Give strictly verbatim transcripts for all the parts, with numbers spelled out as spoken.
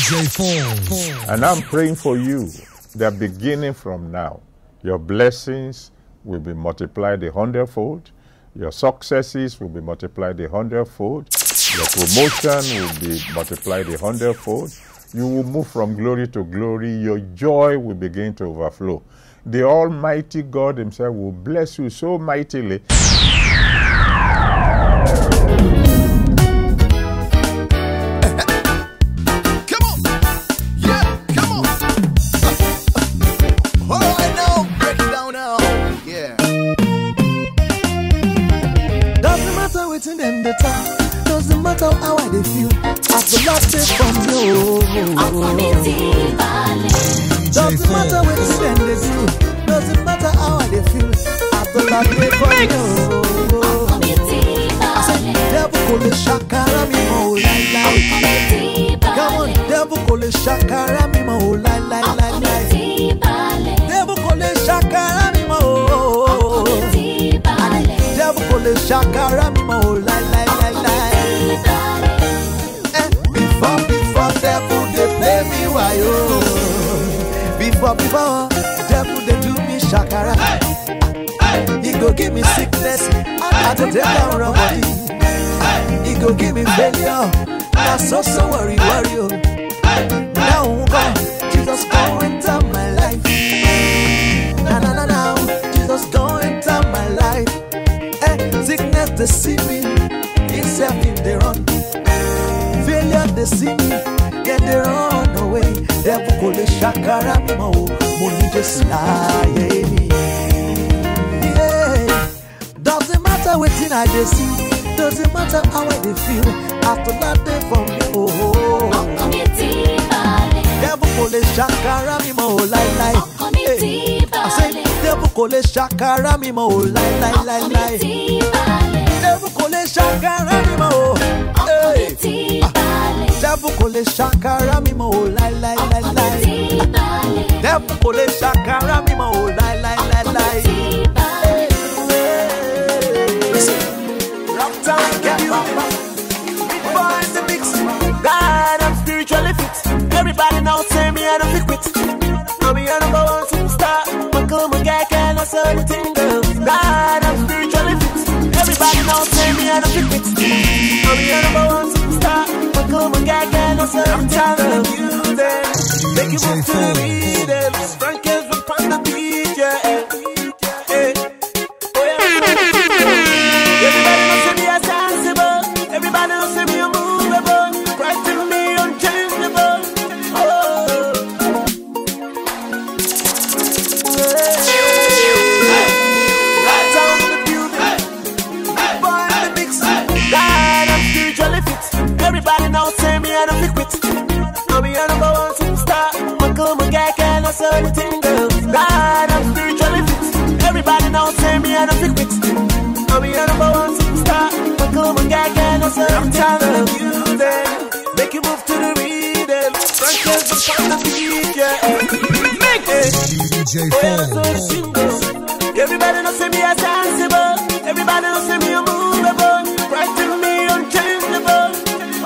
J Falls. And I'm praying for you that beginning from now, your blessings will be multiplied a hundredfold. Your successes will be multiplied a hundredfold. Your promotion will be multiplied a hundredfold. You will move from glory to glory. Your joy will begin to overflow. The Almighty God Himself will bless you so mightily. Them the talk. Doesn't matter how I they feel. As the love take from you. Doesn't matter what them they do. Doesn't matter how I they feel. As the love take from you. I said, devil call it shakara mi mo lai lai. Come on, devil call it shakara mi mo lai lai lai lai. Devil call it shakara mi mo. Devil call it shakara mi mo lai lai lai lai. Eh, before before devil they play me wayo. Before before devil they do me shakara. He go give me sickness, I had to take down wrong body. He go give me failure, now so so worry worry. Now God, Jesus go enter my life. Na na na now, Jesus go enter my life. Sickness they see me, himself in the run. Failure they see me, then they run away. Devil call it shakara mi mo, money just lie me. Yeah, doesn't matter what thing I they see, doesn't matter how I they feel. After that day from me, oh. Devil call it shakara mi mo, lie lie. I say devil call it shakara mi mo, lie lie lie lie. Devil call it shakara mi mo, hey. Devil call it shakara mi mo, lie lie lie lie. Devil call it shakara mi mo, lie lie lie lie. Rock time, get papa. Big boys the mix. God, I'm spiritually fit. Everybody now say me I don't fit quit. Now me I don't go on superstar. My come and get can I say the thing girl. God, I'm spiritually fit. Everybody now say me I don't fit quit. Now me I don't go on superstar. My come and get can I say the thing girl. You there, make you move to the rhythm. Frank is from Pond the beat, yeah. Hey, oh yeah. Everybody now say me a sensible. Everybody now say me a movable. Right to me unchangeable. Oh. Everybody now say me I don't fit quit. Now me I don't go on superstar. My come and get can I say the thing girl. God, I'm spiritually fit. Everybody now say me I don't fit quit. Now me I don't go on superstar. My come and get can I say the thing girl. You there, make you move to the rhythm. Frank is from the beat, yeah. Make it. D J Falls. Everybody now say me a sensible. Everybody now say me a movable. Right to me unchangeable.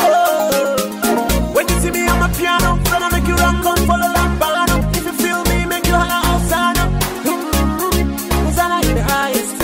When you see me on my piano, gonna make you rock on for the lambano. If you feel me, make you holler Hosanna. Mm-hmm. Hosanna in the highest.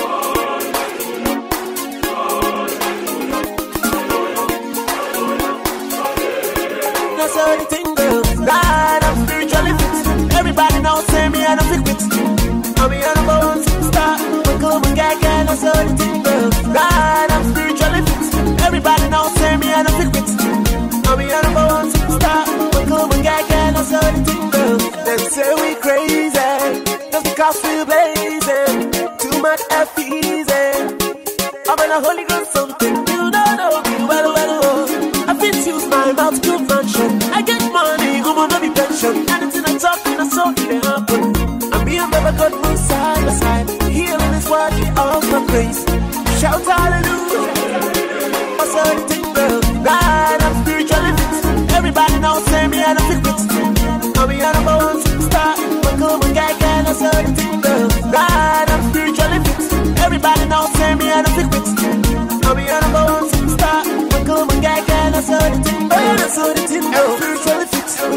That's how the thing goes. God, I'm spiritually fit. Everybody now say me I don't fit quit. Now me I don't go on superstar. My come and get can I say the thing goes. God, I'm spiritually fit. Everybody now say me I don't fit quit. Now me I don't go on superstar. But come and get can I say the thing girl. They say we crazy, just because we blazing. Too much F easy. I'm in a Holy Ghost something you don't know. Well, well, well. I fit use my mouth to function. I get money, go on the pension. Anything I talk in a soul, it happen. And me and Baba God move side by side. Healing is what you all my praise. Shout hallelujah. I say the thing girl. God, I'm spiritually fit. Everybody now say me I don't fit quit. Now me I don't go on superstar. But come and get can I say the thing girl. God, I'm spiritually fit. Everybody now say me I don't fit quit. Now me I don't go on superstar. But come and get can I say the thing girl. I say the thing girl. I'm spiritually fit.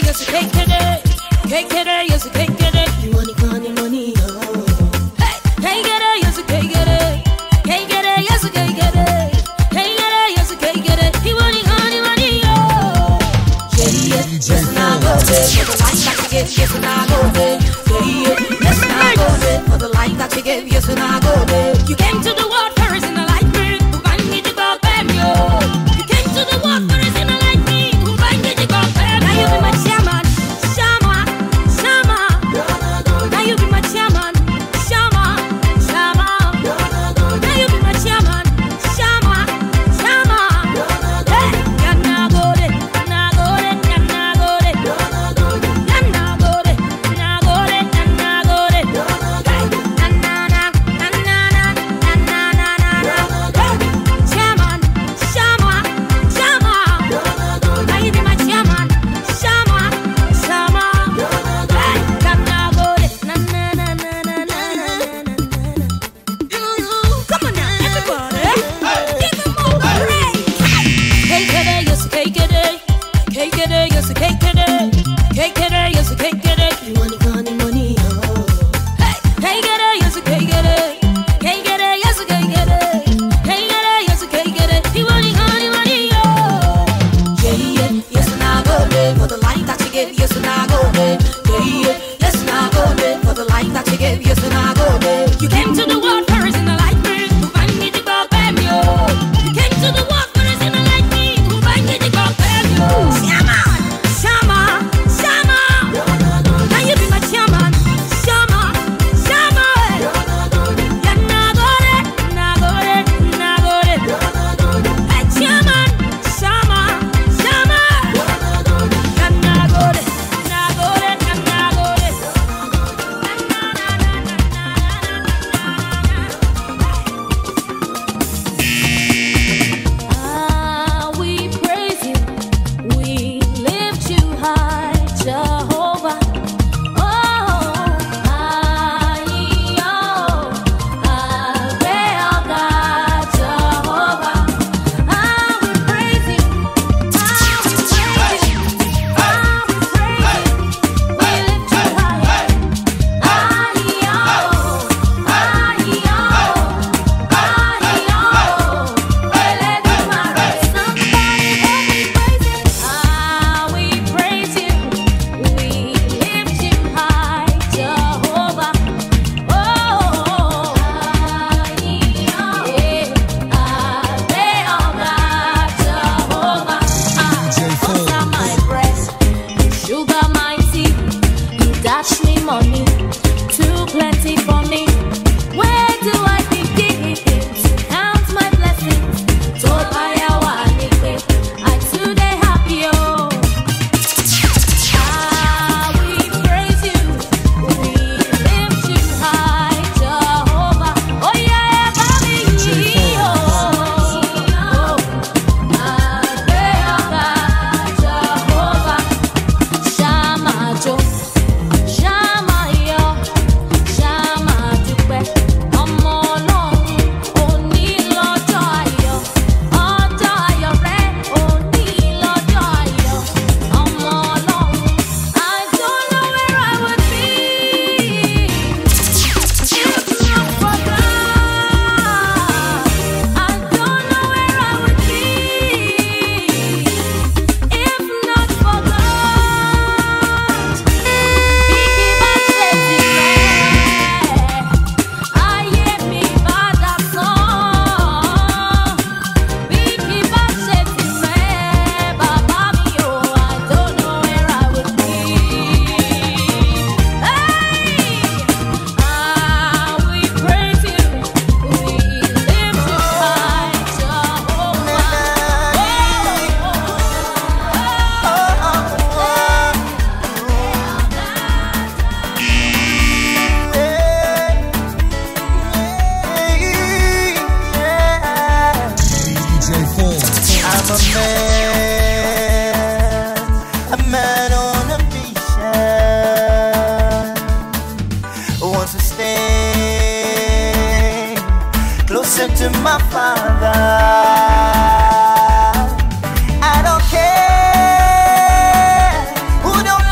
yes, cake today. Cake today, yes, cake today. You money, money, money, oh. Hey, cake today, yes, cake today. Cake today, yes, cake today. Cake today, yes, cake today. You money, money, money, oh. Yeah, yeah, yes, now go there. For the life that you give, yes, now go there. Yeah, yeah, yes, now go there. For the life that you give, yes, now go there. You came to the world first in the light bird. Who bang me to go bam yo. You came to the world first in the light me. Who bang me to go bam. Now you be my chairman, Shama, Shama. Now you be my chairman, Shama, Shama. Now you be my chairman, Shama, Shama. Hey, ya na go de, na go de, ya na go de, ya na go de, na go de, ya na go de. Hey, na na na, na na na, na na na na na. Hey, chairman, Shama, Shama. Now you be my chairman, Shama, Shama. Hey, ya na go de, na na na na na na na. Come on now, everybody. Give them more praise. Cake today, yes, cake today. Cake today, yes, cake today. Cake today, yes, cake today. You money, money, money, oh. Hey, cake today, yes, cake today. Cake today, yes, cake today. Cake today, yes, cake today. You money, money, money, oh. Yeah, yeah, yes, now go there. For the life that you give, yes, now go there. Yeah, yeah, yes, now go there. For the life that you give, yes, now go there. You came to the world first in the light bird. Who bang me to go bam yo. You came to the world first in the light me. Who bang me to go bam yo. Shama, Shama, Shama. Now you be my chairman, Shama, Shama. Ya na go de, na go de, na go de. Hey, chairman, Shama, Shama. Ya na go de, na go de, na na go de. Na na na na na na Ah, we praise you, we lift you high, Jehovah. Oh, I, oh, I, oh God, Jehovah. Ah, we praise you, ah, we praise you, ah, we praise you, we lift you high. Ah, oh, ah, oh, ah, we praise you, we lift you high, Jehovah. Oh, Jehovah. Butter my bread, sugar my tea, you dash me money, too plenty for me. Where do I begin to count my blessings? Told by our I today happy oh. Ah, we praise you, we lift you high, Jehovah. Oh yeah, baby, oh, oh, ah, Jehovah, Shama Jo, Shama yo, Shama dúpẹ́, ọmọ Ọlọ́run, òní lọ́jọ́ ayọ̀, ọjọ́ ayọ̀ rẹ, òní lọ́jọ́ ayọ̀, ọmọ Ọlọ́run. I don't know where I would be if not for God. I don't know where I would be if not for God. Bíkí bá ṣe tirẹ̀, ayé mi bá dá sán. Bíkí bá ṣe tirẹ̀, bàbá mi o, I don't know where I would be. Hey, ah, we praise you, we lift you high, Jehovah. D J Fold. I'm a man, a man on a mission. Wants to stay closer to my Father. I don't care who don't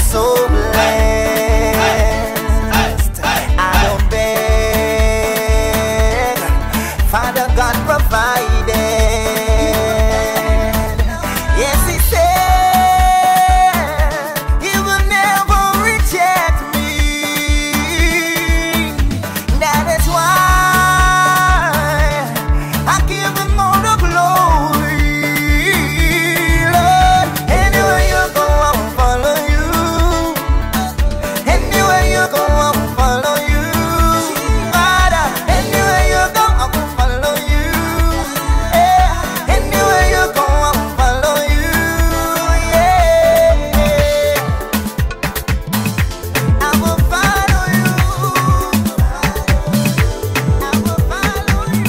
so blessed. I don't beg. Father God provided. Yes, He said He will never reject me. That is why I give Him all the glory. Lord, anywhere you go, I'll follow you. Anywhere you go, I'll follow you. Father, anywhere you go, I will follow you. Yeah. Anywhere you go, I'll follow you. Yeah. I will follow you. I will follow you.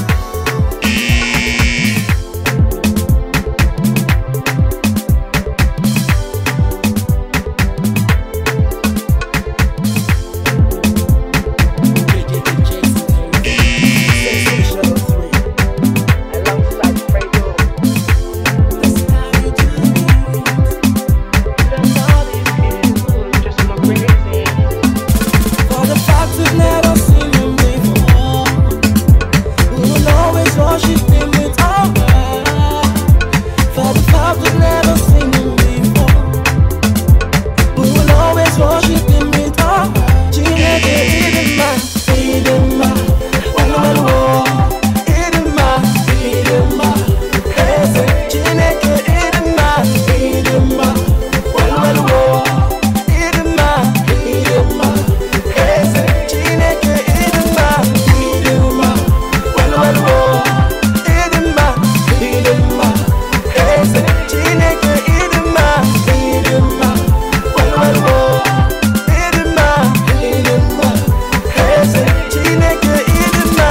For the fact we've never seen Him before, we will always worship Him with our heart. For the fact we've never seen Him before, we will always worship Him with our heart. Chineke Idima, Idima, well, well, oh. Idima, Idima, Eze. Chineke Idima, Idima, well, well, oh. Idima, Idima, Eze. Chineke Idima, Idima, well, well, oh. Idima, Idima, Eze. Chineke Idima, Idima, well, well, oh. Idima, Idima, Eze. Chineke Idima,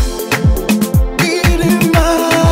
Idima,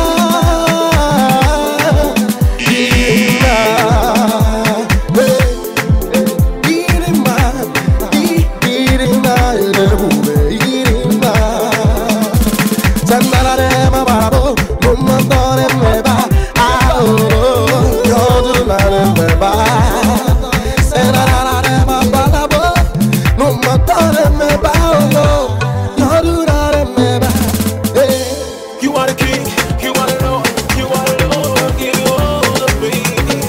You are the king, you are the Lord, you are the Lord, give you all the praise.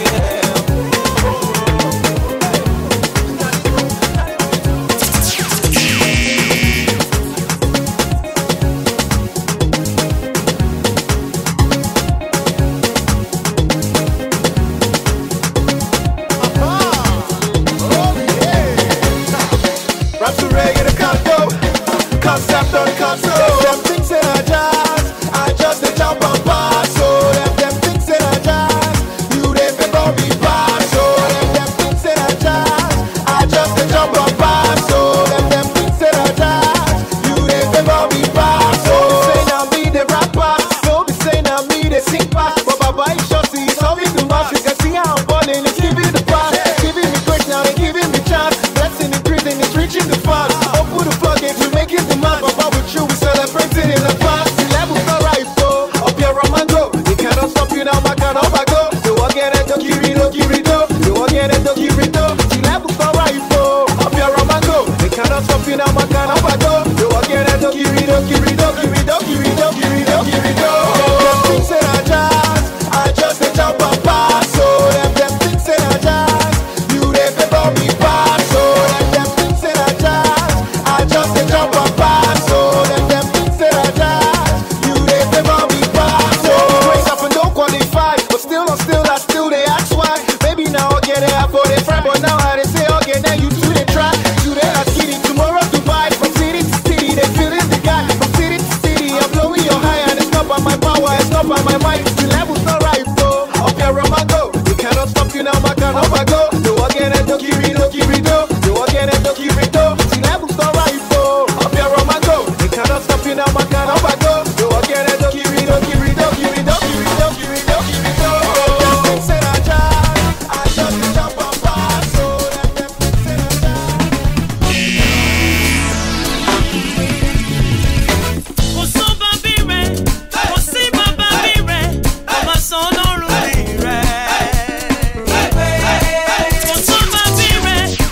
Rap to reggae the canto, concept on console. Them things in a jazz, I just a jump and pass. So them them things in a jazz, you they favor me pass. So them them things in a jazz, I just a jump and pass. So them them things in a jazz, you they favor me pass. So say now me the rapper, so be say now me the sing pass. But Baba is just see, so we do mass. You can see how I'm balling, it's giving the pass, giving me grace now, they giving me chance. Blessing increasing, it's reaching the fans. Open the floodgates, we make it the man. Baba with you, we celebrating in the past. The level's not right, so up here, Roman go. They cannot stop you now, my can up I go. They won't get it, don't give it, don't give it, don't. They won't get it, don't give it, don't. The level's not right, so up here, Roman go. They cannot stop you now, my can up I go. They won't get it, don't give it, don't give it, don't give it, don't give it, don't give it, don't give it, don't. Them things in a jazz, I just a jump and pass. So them them things in a jazz, you they favor me pass. So them them things in a jazz, I just a jump and pass. So them them things in a jazz, you they favor me pass. So raise up and don't qualify, but still on still I still they ask why. Maybe now I get it out for the friend, but now I they say okay now you two they try. Today I skid it, tomorrow Dubai. From city to city they feeling the guy. From city to city I'm blowing your high and it's not by my power, it's not by my might. The level's not right, so up here Roman go. You cannot stop you now, my can up I go. They won't get it, don't give it, don't give it, don't. They won't get it, don't give it, don't. The level's not right, so up here Roman go. They cannot stop you now, my can up I go. They won't get it, don't give it, don't give it, don't give it, don't give it, don't give it, don't give it, don't. Them things in a jazz, I just a jump and pass. So them them things in a jazz. Kò sún bàbí rẹ̀, kò sí bàbá mi rẹ̀, ọmọ sọ lọ́rùn mi rẹ̀. Kò sún bàbí rẹ̀,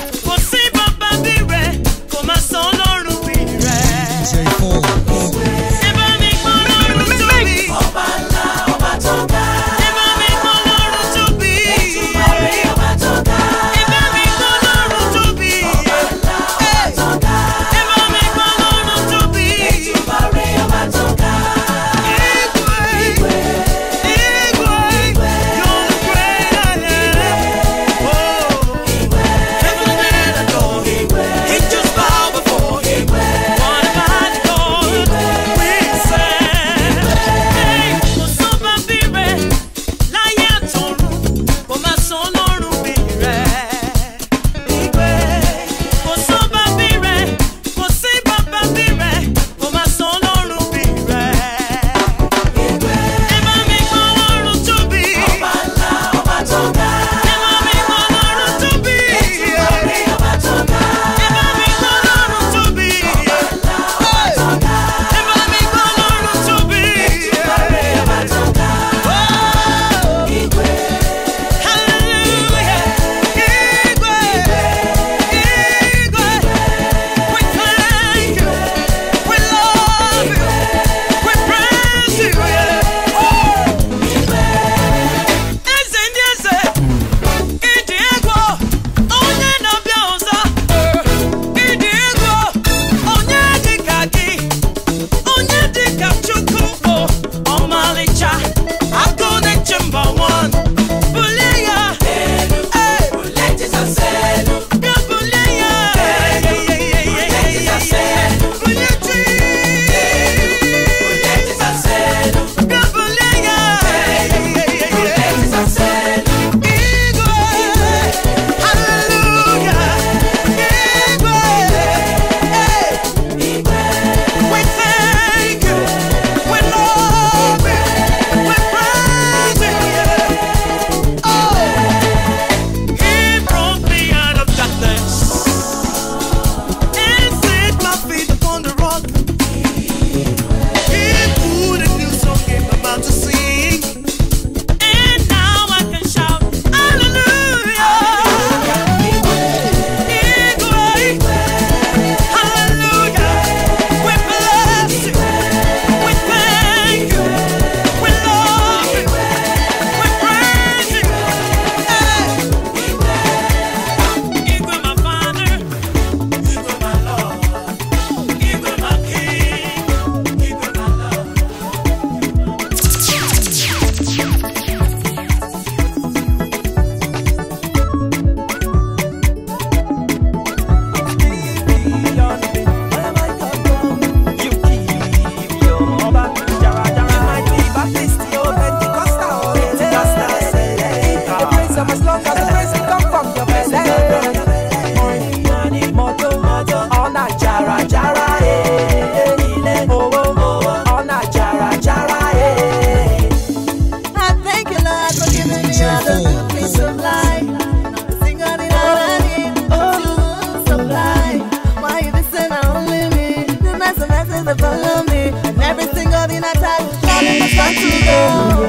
it's time to go.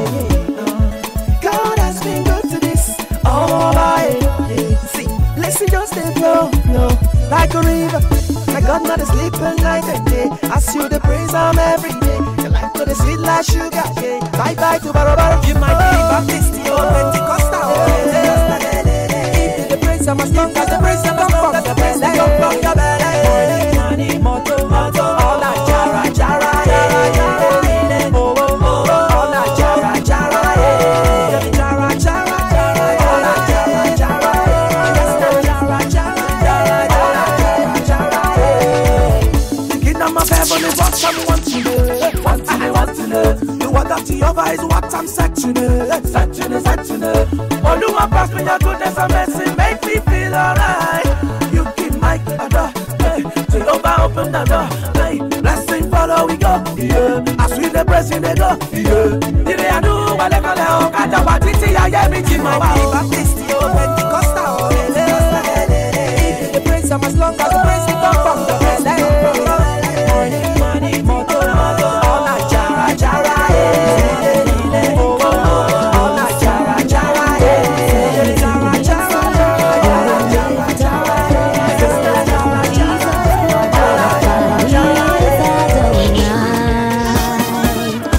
God has been good to this. Oh my, see, blessing just they flow, flow like a river. My God, not sleeping night and day. I see the praise I'm every day. Your life to the sweet like sugar, yeah. Bye bye to Barabara. You might be Baptist, or Pentecostal. Give the praise I'm as long as the praise I'm from the praise that come from your belly. Money, money, moto, moto, all that jara, jara, jara, jara. Oh, oh, oh, all that jara, jara, jara, jara, jara, all that jara, jara, yes, that jara, jara, jara, jara, jara. The kingdom of heaven is what some want to know, want to know, want to know. The word of Jehovah is what I'm searching, searching, searching. Oluwa pass me your goodness and mercy, make me feel alright. You keep my door. Jehovah open the door, hey, blessing follow we go, yeah. As we the blessing they go, yeah. Did I do what I call it? I don't want to see I am in my Baptist, oh, Pentecostal, the praise I'm as long as the praise it come from the praise that money, money, moto, moto, all that jara, jara, oh, all that jara, jara, jara, jara, jara, jara,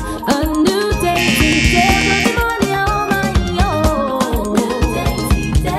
A new day, today, good morning, oh my, oh.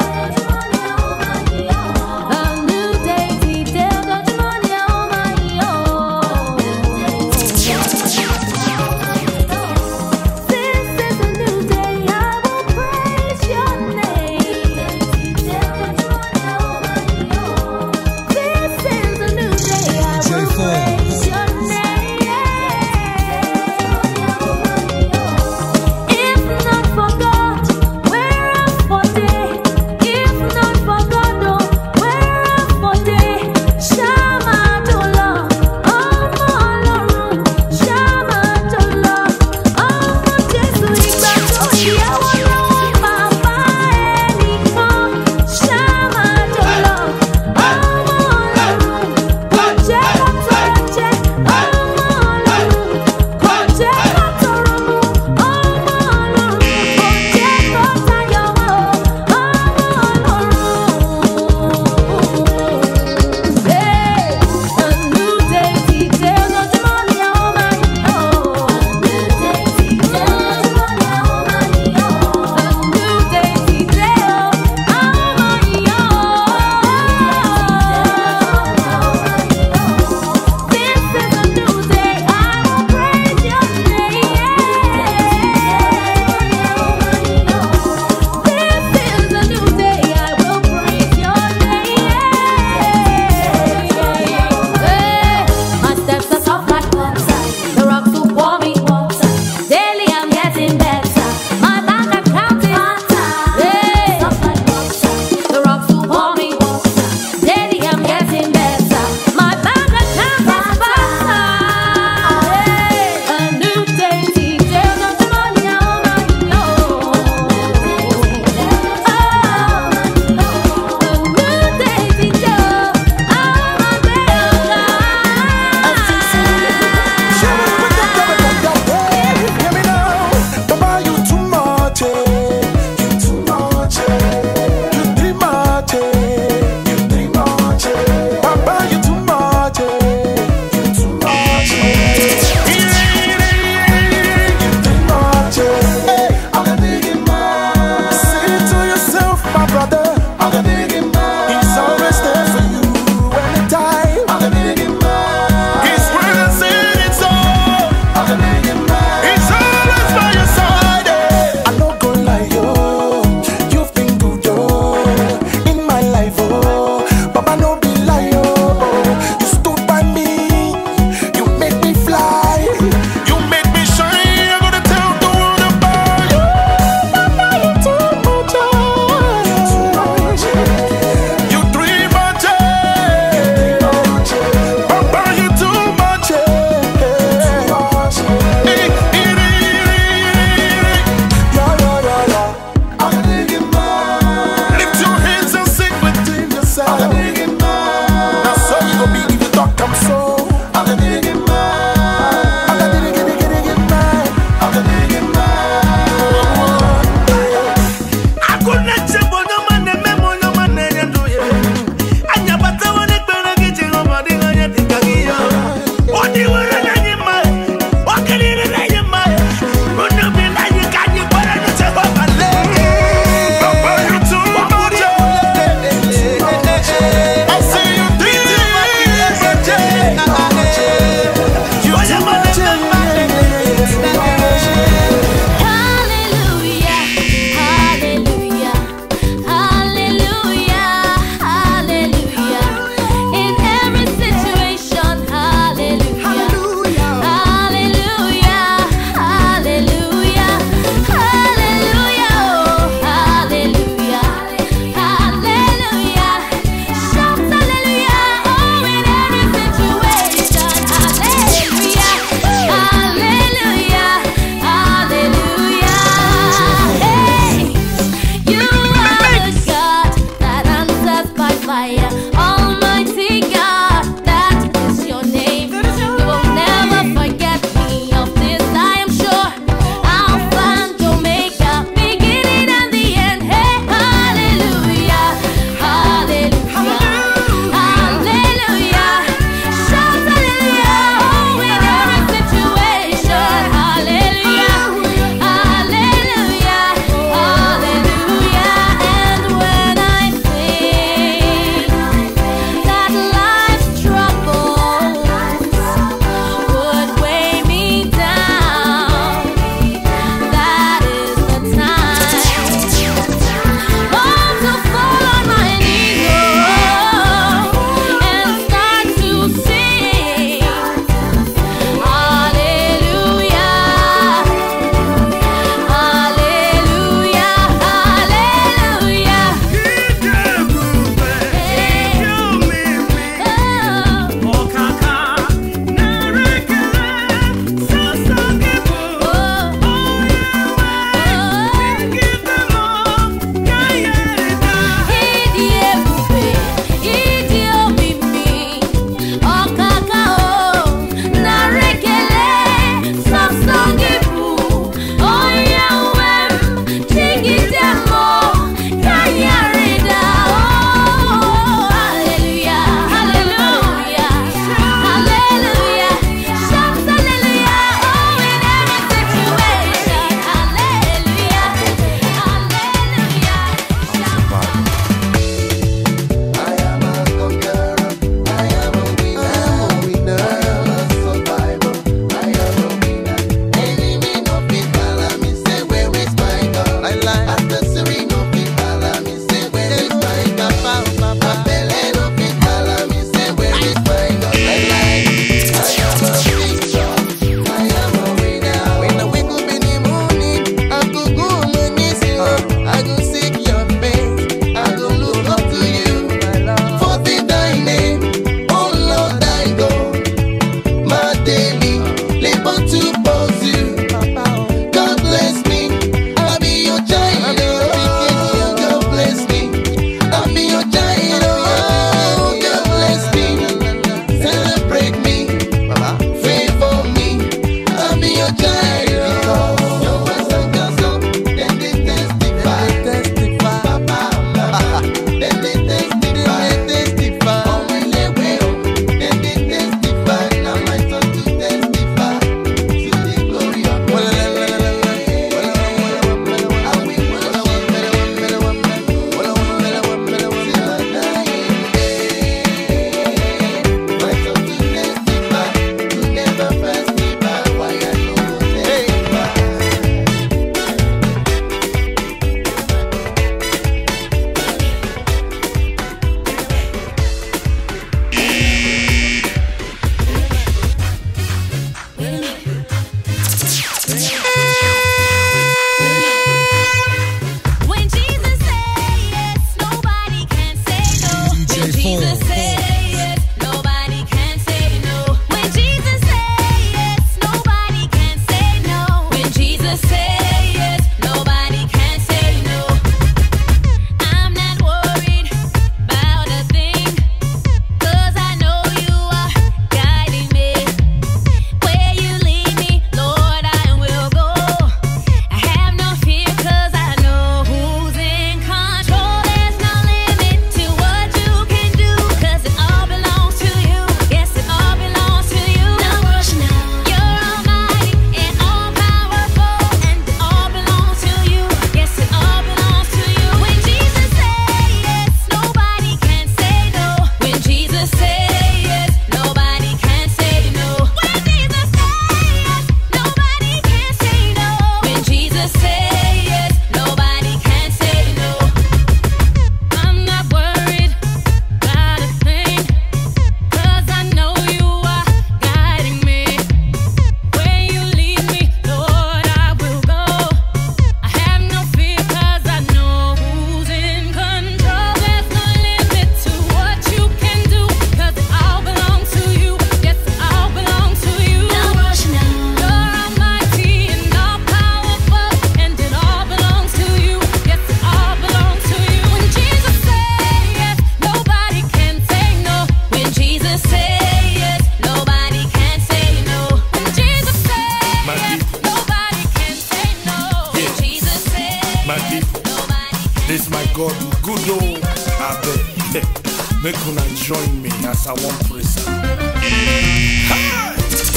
Yes, my God, you good old Abe. Make una join me as I want praise. Hi!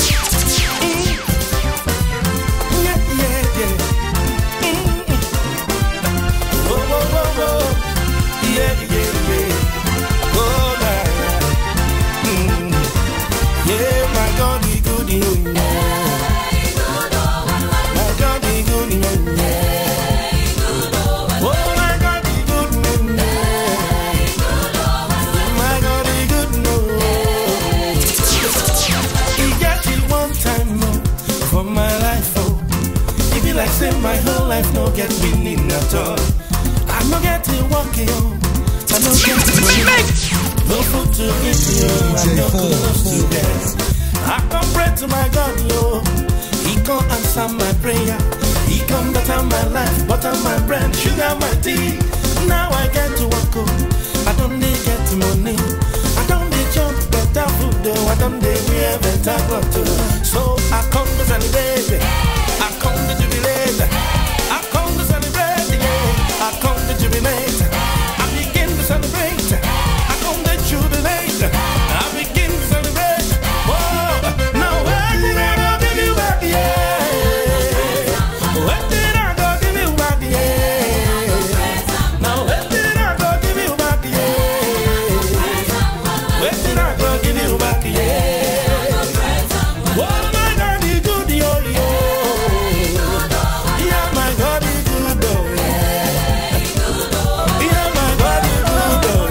Yeah, yeah, yeah. Whoa, whoa, whoa, whoa. Yeah, yeah, yeah. Oh, yeah, mm. Yeah, my God, he good, he good. My God, he good, he good. Oh, my God, he good, my God, he good, no. He got it one time, no, for my life, oh. It be like say my whole life no get meaning at all. I no get it walking, oh. I no get it money. No food to eat, yo. I no clothes to wear. I come pray to my God, yo. He come answer my prayer. He come better my life, butter my bread, sugar my tea. Now I get to work, oh. I don't need get money. I don't need jump better food, though. I don't need wear better clothes. So I come to celebrate. I come to jubilate. I come to celebrate. Yeah. I come to jubilate. I begin to celebrate. I come to jubilate. I begin to celebrate. Whoa, now where did I go give you back? Yeah. Where did I go give you back? Yeah. Now where did I go give you back? Yeah. Where did I go give you back? Yeah. Oh my God, he good, yo, yo. Yeah, my God, he good, oh. Yeah, my God, he good, oh.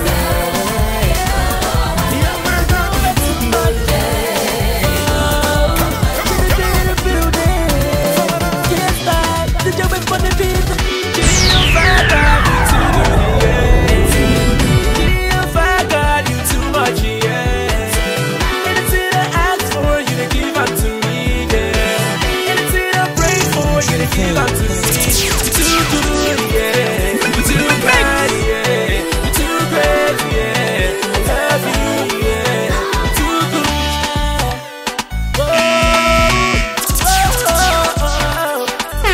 Yeah, my God, he good, oh. Give up to me. You're too good, yeah. You're too bad, yeah. You're too great, yeah. I love you, yeah. You're too good. Whoa, whoa,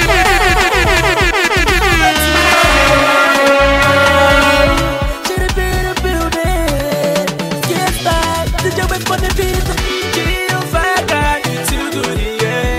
whoa. Should have been a building. Get back. The job is for the people. Give back, God, you're too good, yeah.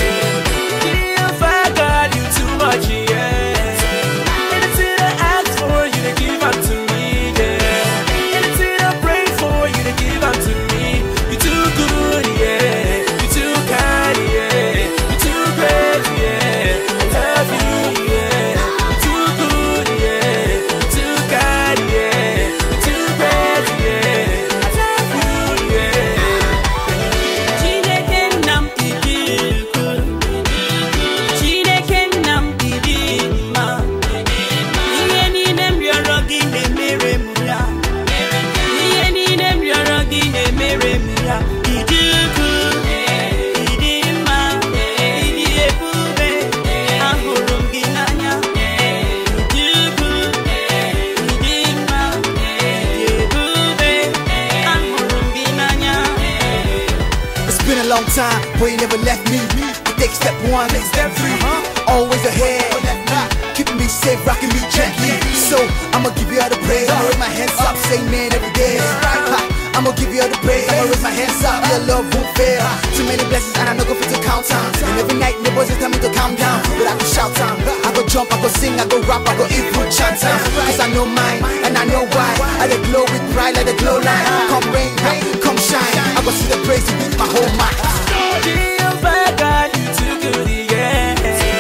Long time, boy, you never left me. Take step one, take step three. Always ahead, keeping me safe, rocking me gently. So I'ma give you all the praise. I'ma raise my hands up, say man every day. I'ma give you all the praise. I'ma raise my hands up, your love won't fail. Too many blessings and I no go fit to count on. And every night the boys tell me to calm down, but I go shout on. I go jump, I go sing, I go rap, I go even chant on. Cause I know mine and I know why. I dey glow with pride like the glow line. Come rain, come shine. I go see the praise to beat my whole mind. Jehovah God, you too good, yeah.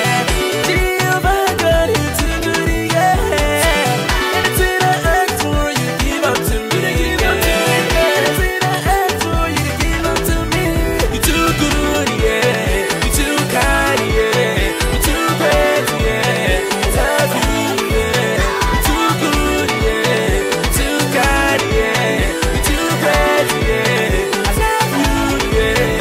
Jehovah God, you too good, yeah. Anything I ask for, you give up to me. Anything I ask for, you give up to me. You too good, yeah. You too kind, yeah. You too great, yeah. I love you, yeah. You too good, yeah. You too kind, yeah. You too great, yeah. I love you, yeah.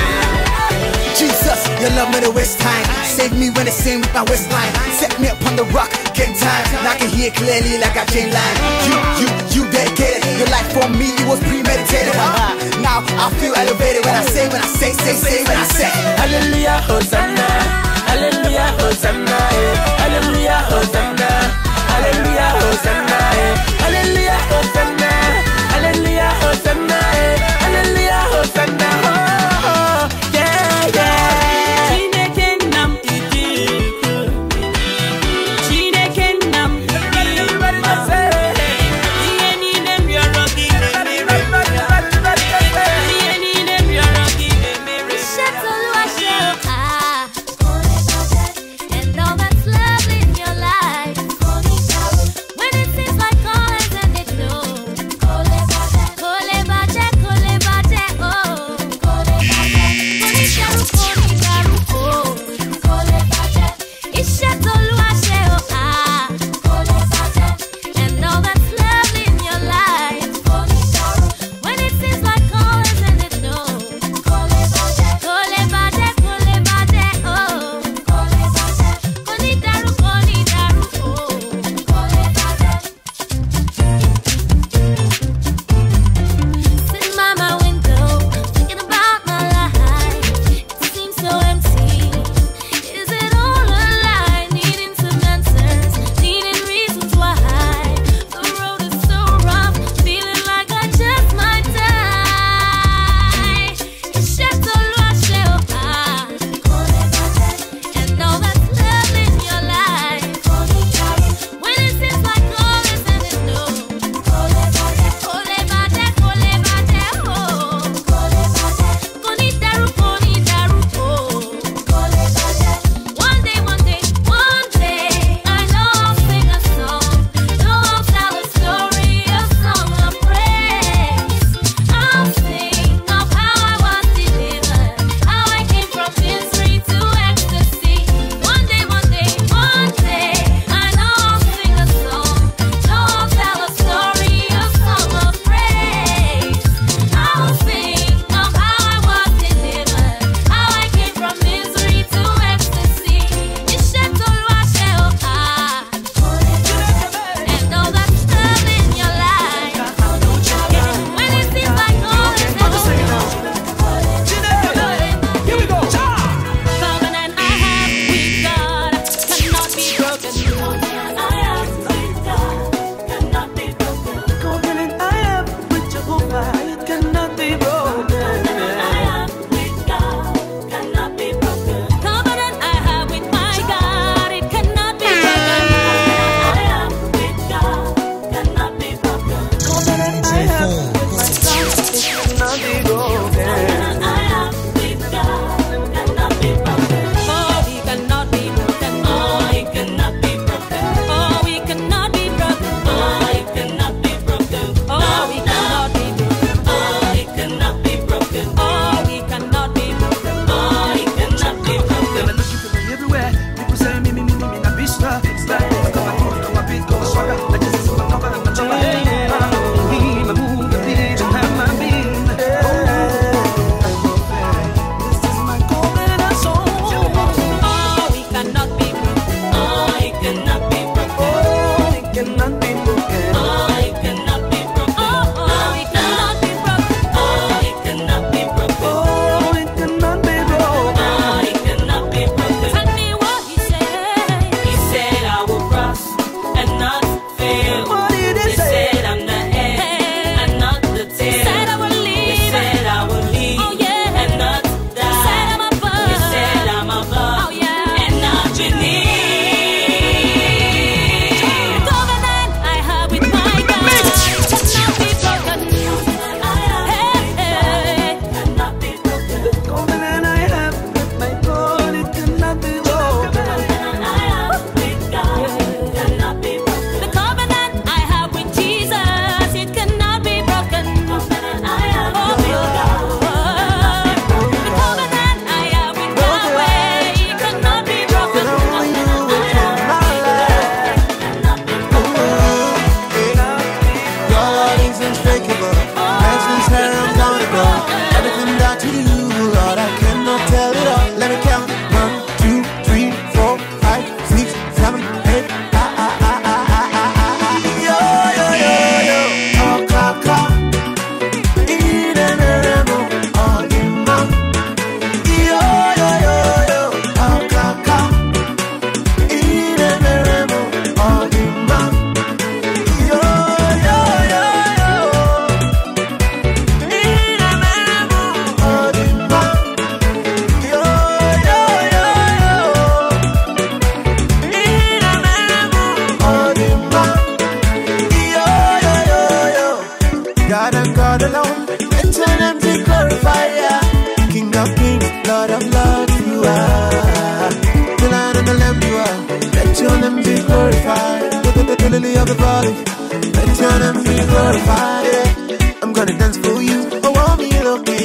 Your love me the waste time. Save me when it's sing with my waistline. Set me up on the rock, game time. Now I can hear clearly like a chain line. You, you, you dedicated. Your life for me, it was premeditated. Now I feel elevated when I say, when I say, say, say, when I say. Hallelujah, Hosanna. Hallelujah, Hosanna. Hallelujah, Hosanna. Hallelujah, Hosanna.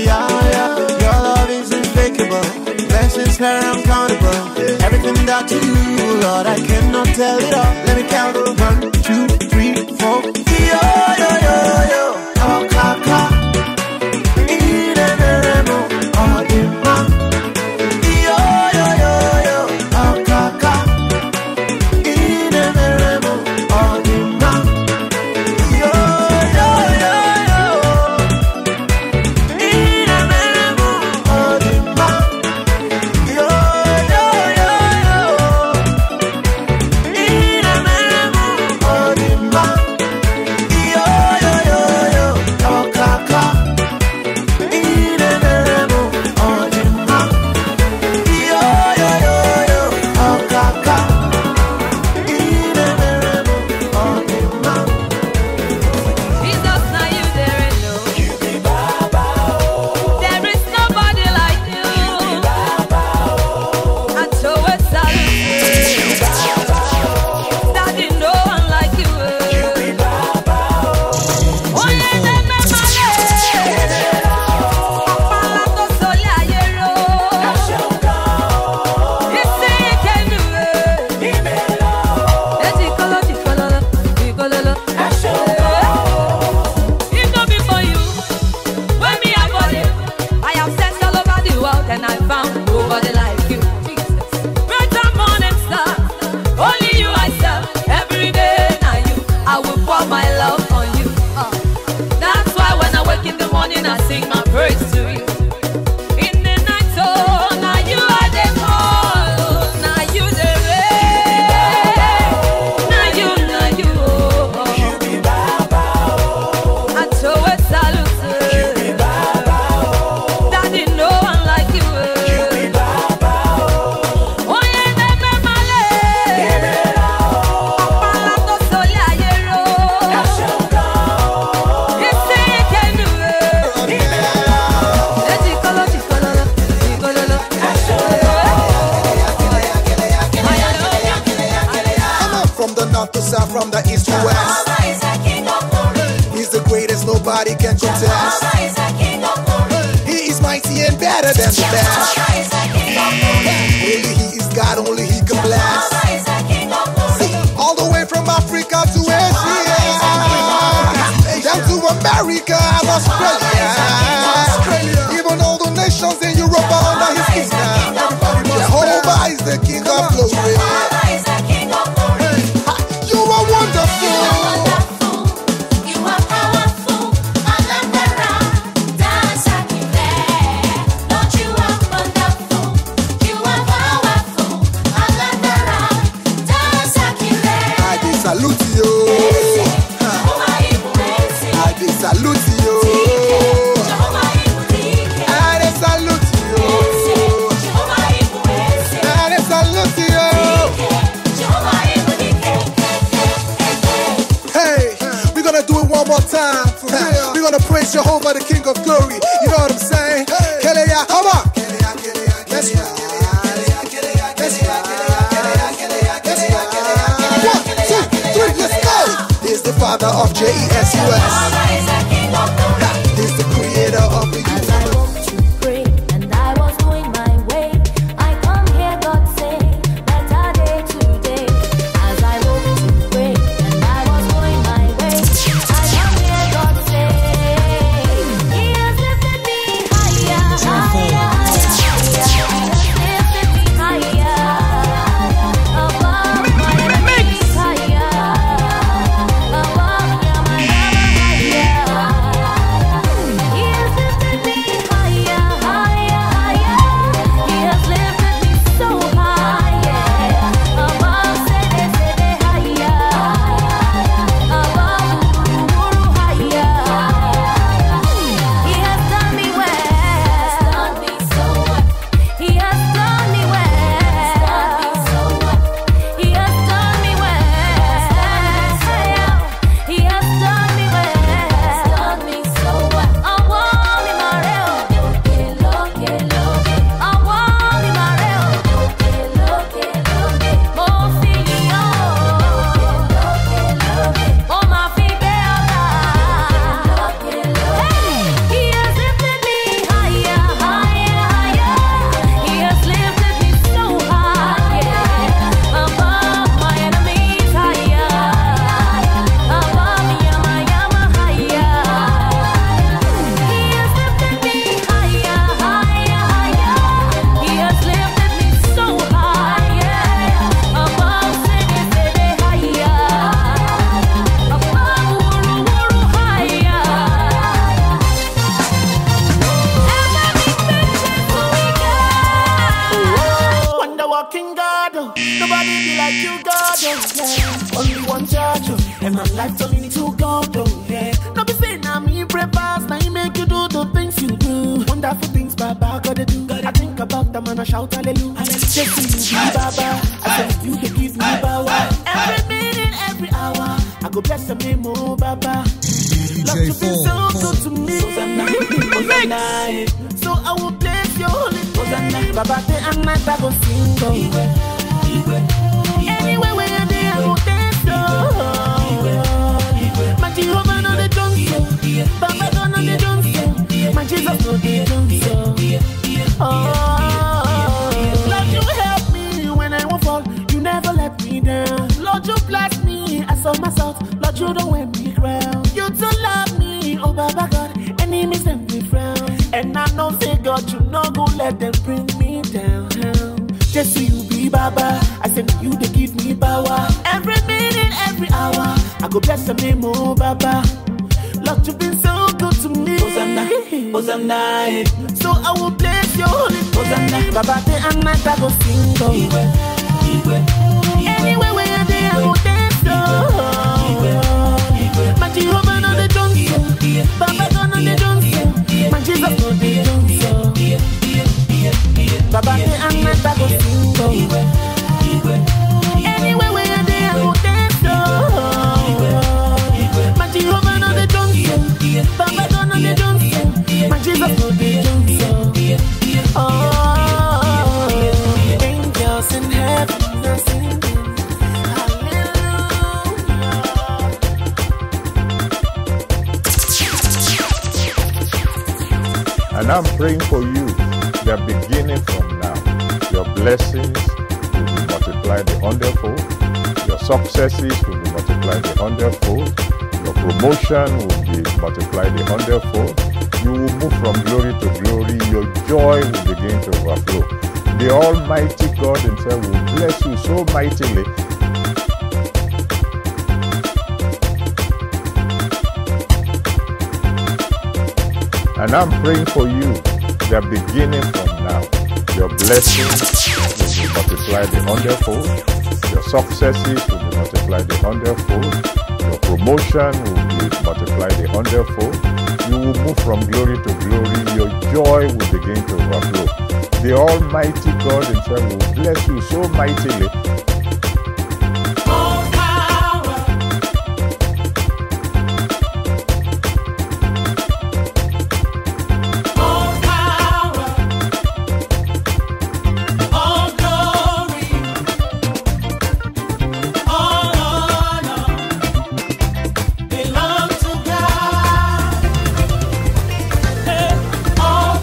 yeah, yeah. Your love is unfakeable. Blessings are uncountable. Everything that you do, Lord, I cannot tell it all. Let me count. One, two, three, four. Yo, yo, yo, yo. Oh, kaka. Inemeremo. Oh, dima. Yo, yo, yo, yo. Oh, kaka. Inemeremo. Oh, dima. Yo, yo, yo, yo. Inemeremo. Oh, dima. Yo, yo, yo, yo. Inemeremo. Oh, dima. Yo, yo, yo, yo. Oh, kaka. Inemeremo. Oh, dima. Yo, yo, yo, yo. Oh, kaka. Inemeremo. Oh, dima. Jesus, now you there and know. There is nobody like you. And so it's salute. Daddy, no one like you. Oh, yeah, then my mother. Apalato sole ayero. You say you can do it. Eti kolo, ti kololo, ti kololo. If not before you, when me I got it, I have searched all over the world and I found nobody like you. Jesus, bright and morning star, only you I serve. Every day now you, I will pour my love on you. Uh, that's why when I wake in the morning I sing my praise to you. In the night, oh, now you are the call, now you the rain, now you, now you, oh. And so it's salute. Daddy, no one like you. Oh, yeah, never male. Apalato sole ayero. You say you can do it. Eti kolo, ti kololo, ti kololo. I'm up from the north to south, from the east to west. He's the greatest, nobody can contest. He is mighty and better than the best. Only he is God, only he can bless. See, all the way from Africa to Asia, down to America and Australia. Even all the nations in Europe are under his kingdom. Jehovah is the King of glory. You are wonderful. I dey salute you. I dey salute you. I dey salute you. I dey salute you. Hey, we're gonna do it one more time. For real. We're gonna praise Jehovah, the King of Glory. You know what I'm saying? Keleya, come on. Let's go. Let's go. One, two, three, let's go. He's the father of J E S U S. He's the creator of the universe. Pray and I was going my way. I come here, God say, better day today. As I woke to pray and I was going my way. I come here, God say, He has lifted me higher, higher, higher. He has lifted me higher, above my enemies, higher, above my higher. in God, oh. Nobody be like you, God, oh, yeah. Only one judge, oh. And my life turning to God, oh, yeah. No be saying I'm me prepares, now you make you do the things you do. Wonderful things, Baba, gotta do. I think about them and I shout hallelujah. Just to you, be Baba. I said you can give me power. Every minute, every hour, I go bless your name, oh Baba. Love you been so good to me. So I will bless your holy name. Baba, day and night I go sing, oh. Anywhere where you're there, I go dance, oh. My Jehovah know the drums, oh. Baba don't know the drums, oh. My Jesus know the drums, oh. Oh, Lord, you help me when I won't fall. You never let me down. Lord, you bless me. I saw myself. Lord, you don't wear me crown. You too love me, oh Baba God. Enemies them me frown. And I know say God, you know go let them bring me down. Just so you be Baba. I said you they give me power. Every minute, every hour, I go bless your name, oh Baba. Lord, you've been so good to me. Hosanna, Hosanna. So I will bless your holy name. Hosanna. Baba, day and night I go sing, oh. Anywhere where you're there, I go dance, oh. My Jehovah know the drums, oh. Baba don't know the drums, oh. My Jesus know the drums, oh. Baba, day and night I go sing, oh. Anywhere where you're there, I go dance, oh. My Jehovah know the drums, oh. Baba don't know the drums, oh. My Jesus know the drums, oh. Oh, angels in heaven are singing, hallelujah. And I'm praying for you, the beginning from now. Your blessings will be multiplied a hundredfold. Your successes will be multiplied a hundredfold. Your promotion will be multiplied a hundredfold. You will move from glory to glory. Your joy will begin to overflow. The Almighty God Himself will bless you so mightily. And I'm praying for you, the beginning from now. Your blessings will be multiplied a hundredfold. Your successes will be multiplied a hundredfold. Your promotion will be multiplied a hundredfold. You will move from glory to glory. Your joy will begin to overflow. The Almighty God Himself will bless you so mightily.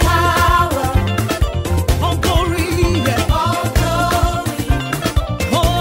Oh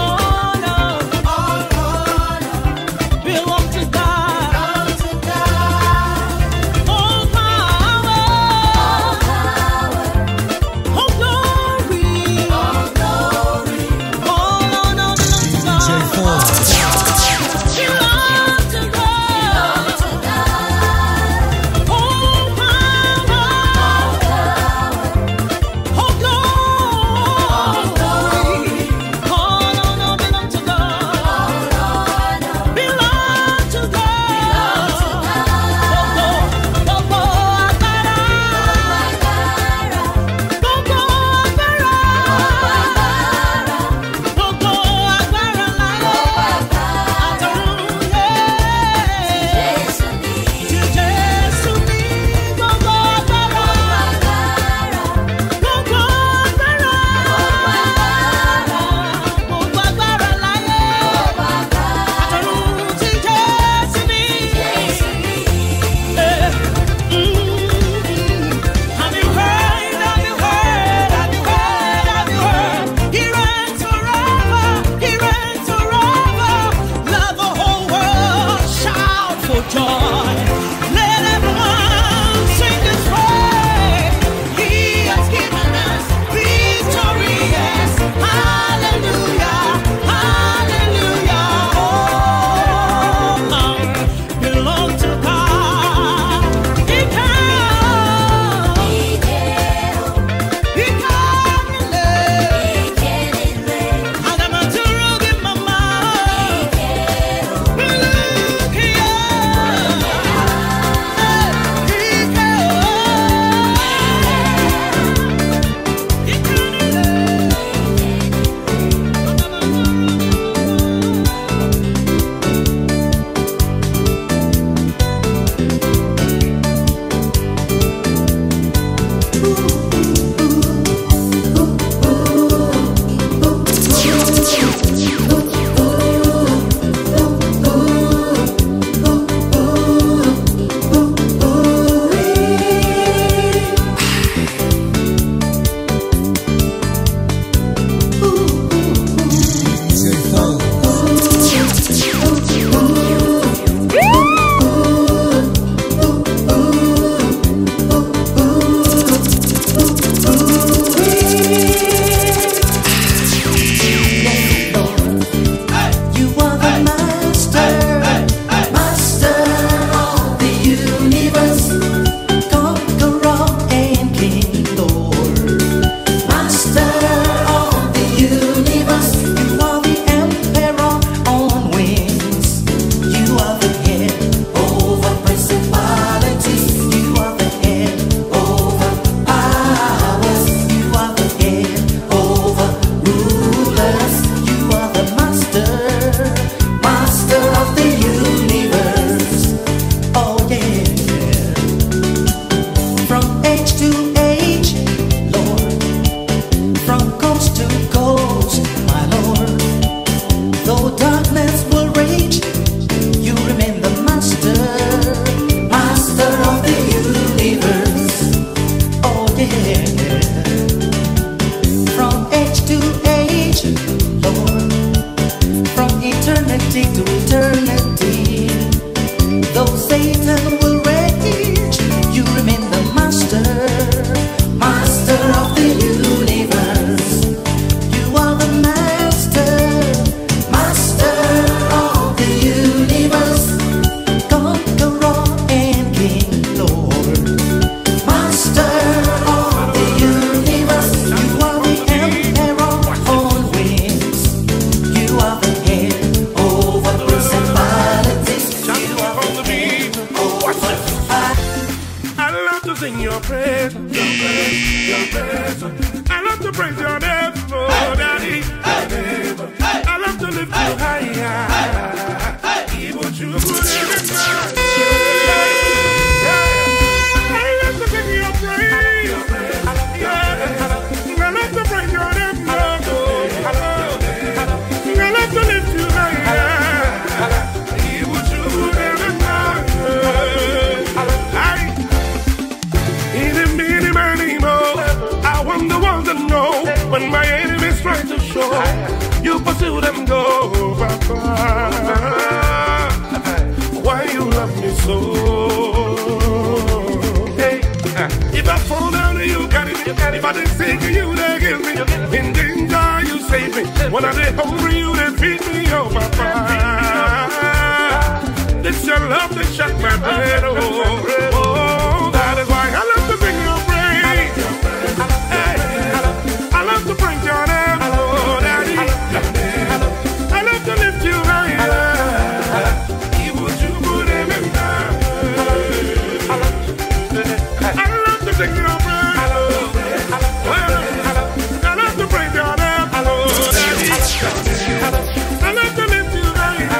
When I get hungry, you they feed me, oh papa. This your love that shut my bed, oh, oh. That is why I love to sing your praise. Hey, I love to bring your name, oh daddy. I love to lift you higher. Even you would ever die. I love to sing your praise. I love to bring your name, oh daddy. I love to lift you higher.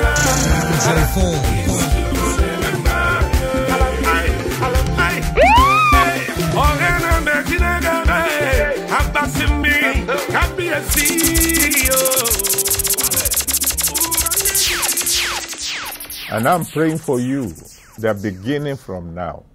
And I'm praying for you that beginning from now,